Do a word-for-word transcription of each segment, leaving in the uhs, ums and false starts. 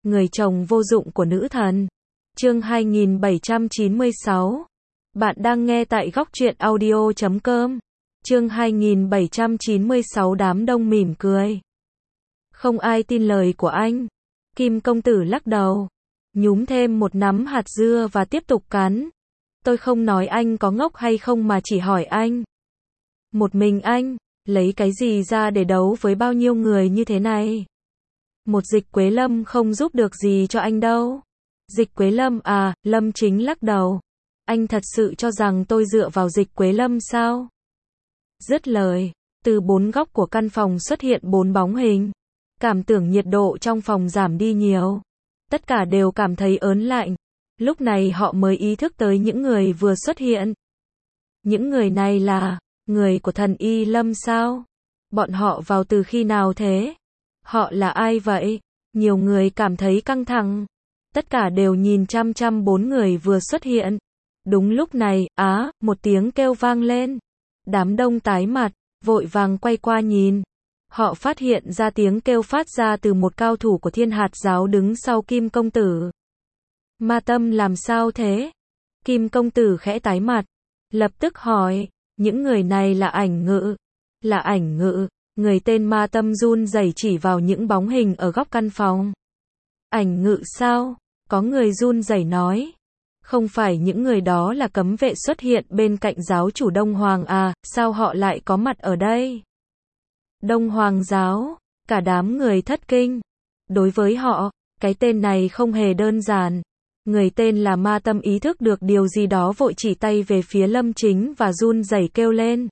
người chồng vô dụng của nữ thần. Chương hai nghìn bảy trăm chín mươi sáu. Bạn đang nghe tại góc truyện audio chấm com. Chương hai nghìn bảy trăm chín mươi sáu. Đám đông mỉm cười. Không ai tin lời của anh. Kim công tử lắc đầu, nhúm thêm một nắm hạt dưa và tiếp tục cắn. Tôi không nói anh có ngốc hay không mà chỉ hỏi anh. Một mình anh, lấy cái gì ra để đấu với bao nhiêu người như thế này? Một Dịch Quế Lâm không giúp được gì cho anh đâu. Dịch Quế Lâm à, Lâm Chính lắc đầu. Anh thật sự cho rằng tôi dựa vào Dịch Quế Lâm sao? Dứt lời, từ bốn góc của căn phòng xuất hiện bốn bóng hình. Cảm tưởng nhiệt độ trong phòng giảm đi nhiều. Tất cả đều cảm thấy ớn lạnh. Lúc này họ mới ý thức tới những người vừa xuất hiện. Những người này là người của thần Y Lâm sao? Bọn họ vào từ khi nào thế? Họ là ai vậy? Nhiều người cảm thấy căng thẳng. Tất cả đều nhìn chăm chăm bốn người vừa xuất hiện. Đúng lúc này, á, một tiếng kêu vang lên. Đám đông tái mặt, vội vàng quay qua nhìn. Họ phát hiện ra tiếng kêu phát ra từ một cao thủ của Thiên Hạt giáo đứng sau Kim công tử. Ma Tâm làm sao thế? Kim công tử khẽ tái mặt, lập tức hỏi, những người này là Ảnh Ngự. Là Ảnh Ngự, người tên Ma Tâm run rẩy chỉ vào những bóng hình ở góc căn phòng. Ảnh Ngự sao? Có người run rẩy nói. Không phải những người đó là cấm vệ xuất hiện bên cạnh giáo chủ Đông Hoàng à, sao họ lại có mặt ở đây? Đông Hoàng giáo, cả đám người thất kinh. Đối với họ, cái tên này không hề đơn giản. Người tên là Ma Tâm ý thức được điều gì đó vội chỉ tay về phía Lâm Chính và run rẩy kêu lên.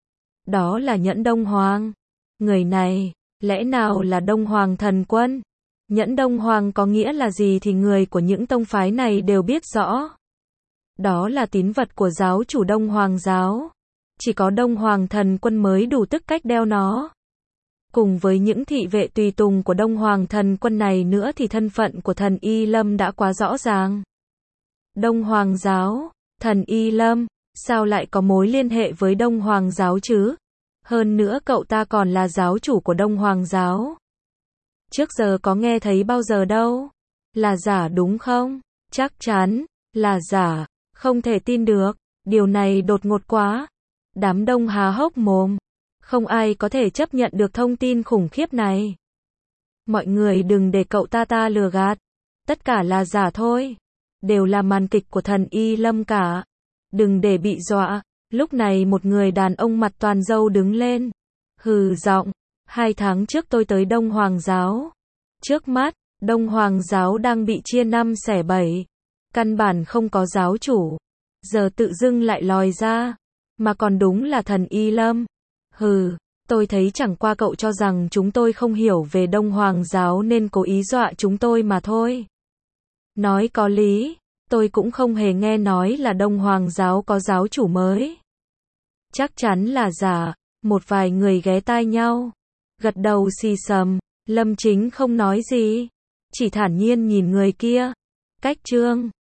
Đó là Nhẫn Đông Hoàng. Người này, lẽ nào là Đông Hoàng thần quân? Nhẫn Đông Hoàng có nghĩa là gì thì người của những tông phái này đều biết rõ. Đó là tín vật của giáo chủ Đông Hoàng giáo. Chỉ có Đông Hoàng thần quân mới đủ tư cách đeo nó. Cùng với những thị vệ tùy tùng của Đông Hoàng thần quân này nữa thì thân phận của thần Y Lâm đã quá rõ ràng. Đông Hoàng giáo, thần Y Lâm, sao lại có mối liên hệ với Đông Hoàng giáo chứ? Hơn nữa cậu ta còn là giáo chủ của Đông Hoàng giáo. Trước giờ có nghe thấy bao giờ đâu. Là giả đúng không? Chắc chắn là giả, không thể tin được. Điều này đột ngột quá. Đám đông há hốc mồm. Không ai có thể chấp nhận được thông tin khủng khiếp này. Mọi người đừng để cậu ta ta lừa gạt. Tất cả là giả thôi. Đều là màn kịch của thần Y Lâm cả. Đừng để bị dọa. Lúc này một người đàn ông mặt toàn râu đứng lên. Hừ giọng. Hai tháng trước tôi tới Đông Hoàng giáo. Trước mắt, Đông Hoàng giáo đang bị chia năm xẻ bảy. Căn bản không có giáo chủ. Giờ tự dưng lại lòi ra. Mà còn đúng là thần Y Lâm. Hừ, tôi thấy chẳng qua cậu cho rằng chúng tôi không hiểu về Đông Hoàng giáo nên cố ý dọa chúng tôi mà thôi. Nói có lý, tôi cũng không hề nghe nói là Đông Hoàng giáo có giáo chủ mới. Chắc chắn là giả, một vài người ghé tai nhau, gật đầu xì xầm. Lâm Chính không nói gì, chỉ thản nhiên nhìn người kia. Cách Trương,